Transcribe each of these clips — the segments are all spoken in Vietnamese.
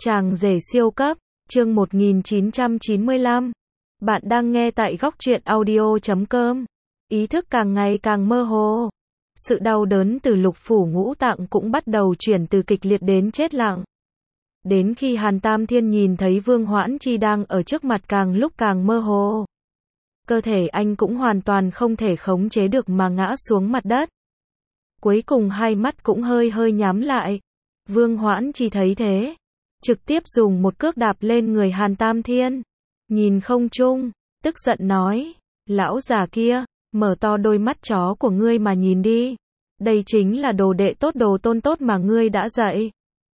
Chàng rể siêu cấp, chương 1995. Bạn đang nghe tại góc truyện audio.com. Ý thức càng ngày càng mơ hồ. Sự đau đớn từ lục phủ ngũ tạng cũng bắt đầu chuyển từ kịch liệt đến chết lặng. Đến khi Hàn Tam Thiên nhìn thấy Vương Hoãn Chi đang ở trước mặt càng lúc càng mơ hồ. Cơ thể anh cũng hoàn toàn không thể khống chế được mà ngã xuống mặt đất. Cuối cùng hai mắt cũng hơi hơi nhắm lại. Vương Hoãn Chi thấy thế, trực tiếp dùng một cước đạp lên người Hàn Tam Thiên. Nhìn không trung, tức giận nói, lão già kia, mở to đôi mắt chó của ngươi mà nhìn đi. Đây chính là đồ đệ tốt đồ tôn tốt mà ngươi đã dạy.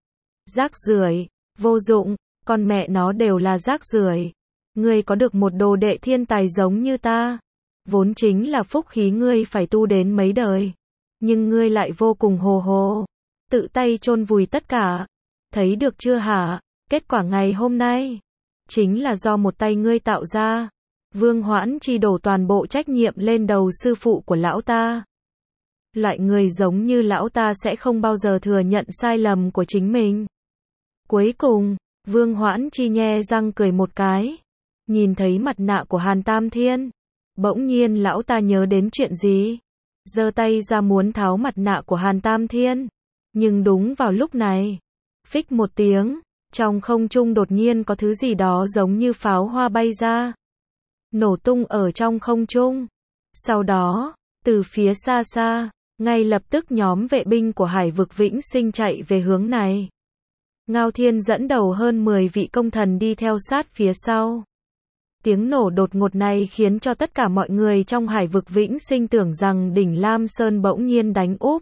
Rác rưởi, vô dụng, con mẹ nó đều là rác rưởi. Ngươi có được một đồ đệ thiên tài giống như ta, vốn chính là phúc khí ngươi phải tu đến mấy đời. Nhưng ngươi lại vô cùng hồ hồ, tự tay chôn vùi tất cả. Thấy được chưa hả? Kết quả ngày hôm nay chính là do một tay ngươi tạo ra. Vương Hoãn Chi đổ toàn bộ trách nhiệm lên đầu sư phụ của lão ta. Loại người giống như lão ta sẽ không bao giờ thừa nhận sai lầm của chính mình. Cuối cùng, Vương Hoãn Chi nhe răng cười một cái. Nhìn thấy mặt nạ của Hàn Tam Thiên, bỗng nhiên lão ta nhớ đến chuyện gì, giơ tay ra muốn tháo mặt nạ của Hàn Tam Thiên. Nhưng đúng vào lúc này, phích một tiếng, trong không trung đột nhiên có thứ gì đó giống như pháo hoa bay ra, nổ tung ở trong không trung. Sau đó, từ phía xa xa, ngay lập tức nhóm vệ binh của Hải vực Vĩnh Sinh chạy về hướng này. Ngao Thiên dẫn đầu hơn 10 vị công thần đi theo sát phía sau. Tiếng nổ đột ngột này khiến cho tất cả mọi người trong Hải vực Vĩnh Sinh tưởng rằng đỉnh Lam Sơn bỗng nhiên đánh úp.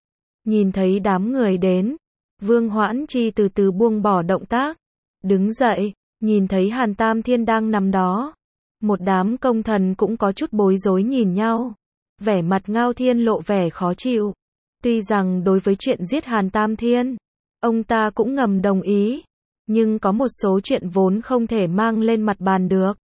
Nhìn thấy đám người đến, Vương Hoãn Chi từ từ buông bỏ động tác, đứng dậy, nhìn thấy Hàn Tam Thiên đang nằm đó. Một đám công thần cũng có chút bối rối nhìn nhau. Vẻ mặt Ngao Thiên lộ vẻ khó chịu. Tuy rằng đối với chuyện giết Hàn Tam Thiên, ông ta cũng ngầm đồng ý, nhưng có một số chuyện vốn không thể mang lên mặt bàn được.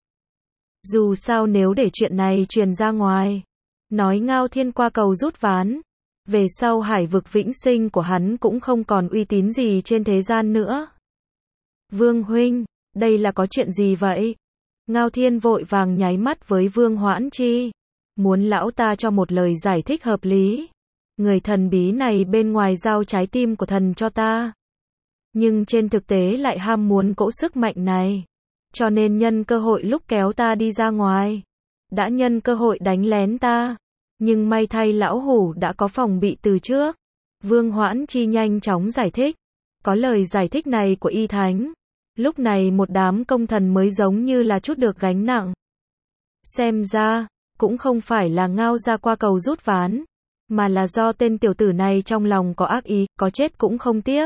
Dù sao nếu để chuyện này truyền ra ngoài, nói Ngao Thiên qua cầu rút ván, về sau Hải vực Vĩnh Sinh của hắn cũng không còn uy tín gì trên thế gian nữa. Vương huynh, đây là có chuyện gì vậy? Ngao Thiên vội vàng nháy mắt với Vương Hoãn Chi, muốn lão ta cho một lời giải thích hợp lý. Người thần bí này bên ngoài giao trái tim của thần cho ta, nhưng trên thực tế lại ham muốn cỗ sức mạnh này, cho nên nhân cơ hội lúc kéo ta đi ra ngoài, đã nhân cơ hội đánh lén ta. Nhưng may thay lão hủ đã có phòng bị từ trước. Vương Hoãn Chi nhanh chóng giải thích. Có lời giải thích này của Y Thánh, lúc này một đám công thần mới giống như là chút được gánh nặng. Xem ra, cũng không phải là Ngao ra qua cầu rút ván, mà là do tên tiểu tử này trong lòng có ác ý, có chết cũng không tiếc.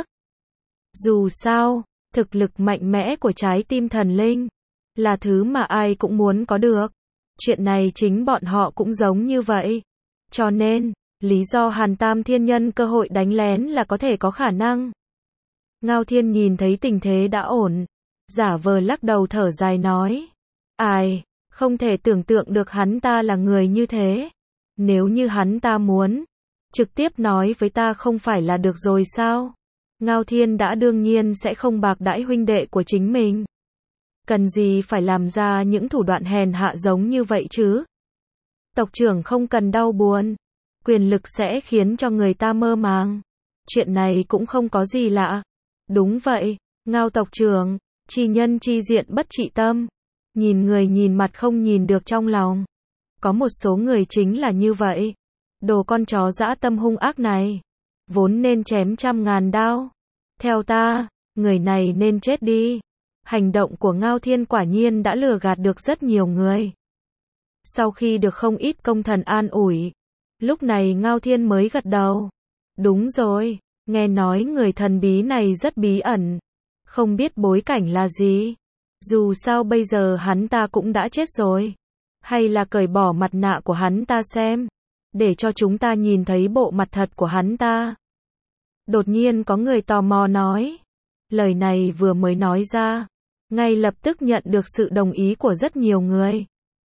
Dù sao, thực lực mạnh mẽ của trái tim thần linh là thứ mà ai cũng muốn có được. Chuyện này chính bọn họ cũng giống như vậy. Cho nên, lý do Hàn Tam Thiên nhân cơ hội đánh lén là có thể có khả năng. Ngao Thiên nhìn thấy tình thế đã ổn, giả vờ lắc đầu thở dài nói. Ai, không thể tưởng tượng được hắn ta là người như thế. Nếu như hắn ta muốn, trực tiếp nói với ta không phải là được rồi sao? Ngao Thiên đã đương nhiên sẽ không bạc đãi huynh đệ của chính mình. Cần gì phải làm ra những thủ đoạn hèn hạ giống như vậy chứ? Tộc trưởng không cần đau buồn, quyền lực sẽ khiến cho người ta mơ màng. Chuyện này cũng không có gì lạ. Đúng vậy, Ngao tộc trưởng, chi nhân chi diện bất trị tâm. Nhìn người nhìn mặt không nhìn được trong lòng. Có một số người chính là như vậy. Đồ con chó dã tâm hung ác này, vốn nên chém trăm ngàn đao. Theo ta, người này nên chết đi. Hành động của Ngao Thiên quả nhiên đã lừa gạt được rất nhiều người. Sau khi được không ít công thần an ủi, lúc này Ngao Thiên mới gật đầu. Đúng rồi, nghe nói người thần bí này rất bí ẩn, không biết bối cảnh là gì. Dù sao bây giờ hắn ta cũng đã chết rồi. Hay là cởi bỏ mặt nạ của hắn ta xem, để cho chúng ta nhìn thấy bộ mặt thật của hắn ta. Đột nhiên có người tò mò nói. Lời này vừa mới nói ra, ngay lập tức nhận được sự đồng ý của rất nhiều người.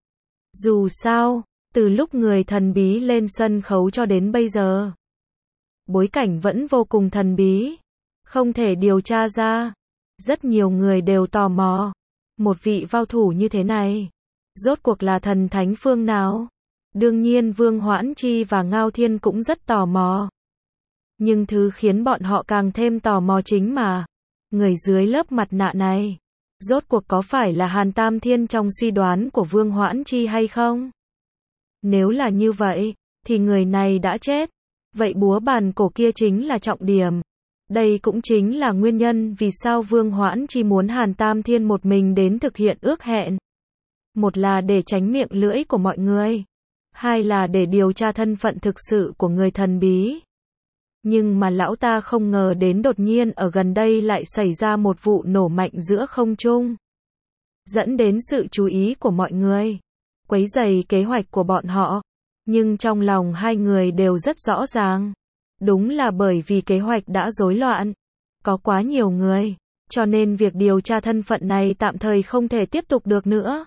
Dù sao, từ lúc người thần bí lên sân khấu cho đến bây giờ, bối cảnh vẫn vô cùng thần bí, không thể điều tra ra. Rất nhiều người đều tò mò. Một vị vào thủ như thế này, rốt cuộc là thần thánh phương nào? Đương nhiên Vương Hoãn Chi và Ngao Thiên cũng rất tò mò. Nhưng thứ khiến bọn họ càng thêm tò mò chính mà, người dưới lớp mặt nạ này, rốt cuộc có phải là Hàn Tam Thiên trong suy đoán của Vương Hoãn Chi hay không? Nếu là như vậy, thì người này đã chết. Vậy búa bàn cổ kia chính là trọng điểm. Đây cũng chính là nguyên nhân vì sao Vương Hoãn Chi muốn Hàn Tam Thiên một mình đến thực hiện ước hẹn. Một là để tránh miệng lưỡi của mọi người. Hai là để điều tra thân phận thực sự của người thần bí. Nhưng mà lão ta không ngờ đến đột nhiên ở gần đây lại xảy ra một vụ nổ mạnh giữa không trung. Dẫn đến sự chú ý của mọi người. Quấy rầy kế hoạch của bọn họ. Nhưng trong lòng hai người đều rất rõ ràng. Đúng là bởi vì kế hoạch đã rối loạn. Có quá nhiều người. Cho nên việc điều tra thân phận này tạm thời không thể tiếp tục được nữa.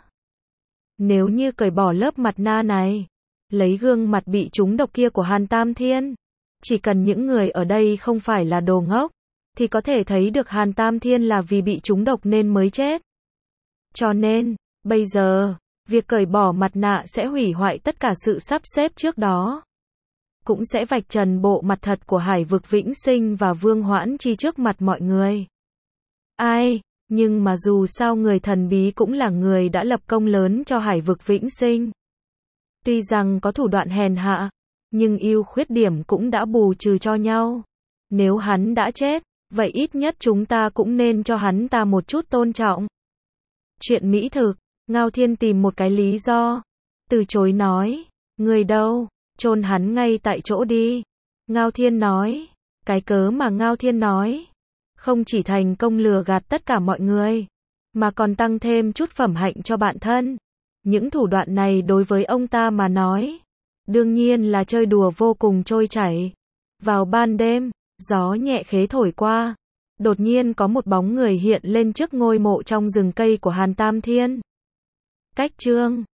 Nếu như cởi bỏ lớp mặt nạ này, lấy gương mặt bị trúng độc kia của Hàn Tam Thiên, chỉ cần những người ở đây không phải là đồ ngốc, thì có thể thấy được Hàn Tam Thiên là vì bị trúng độc nên mới chết. Cho nên, bây giờ, việc cởi bỏ mặt nạ sẽ hủy hoại tất cả sự sắp xếp trước đó. Cũng sẽ vạch trần bộ mặt thật của Hải vực Vĩnh Sinh và Vương Hoãn Chi trước mặt mọi người. Ai, nhưng mà dù sao người thần bí cũng là người đã lập công lớn cho Hải vực Vĩnh Sinh. Tuy rằng có thủ đoạn hèn hạ, nhưng ưu khuyết điểm cũng đã bù trừ cho nhau. Nếu hắn đã chết, vậy ít nhất chúng ta cũng nên cho hắn ta một chút tôn trọng. Chuyện mỹ thực, Ngao Thiên tìm một cái lý do. Từ chối nói, người đâu, chôn hắn ngay tại chỗ đi. Ngao Thiên nói, cái cớ mà Ngao Thiên nói, không chỉ thành công lừa gạt tất cả mọi người, mà còn tăng thêm chút phẩm hạnh cho bản thân. Những thủ đoạn này đối với ông ta mà nói, đương nhiên là chơi đùa vô cùng trôi chảy. Vào ban đêm, gió nhẹ khế thổi qua, đột nhiên có một bóng người hiện lên trước ngôi mộ trong rừng cây của Hàn Tam Thiên. Cách chương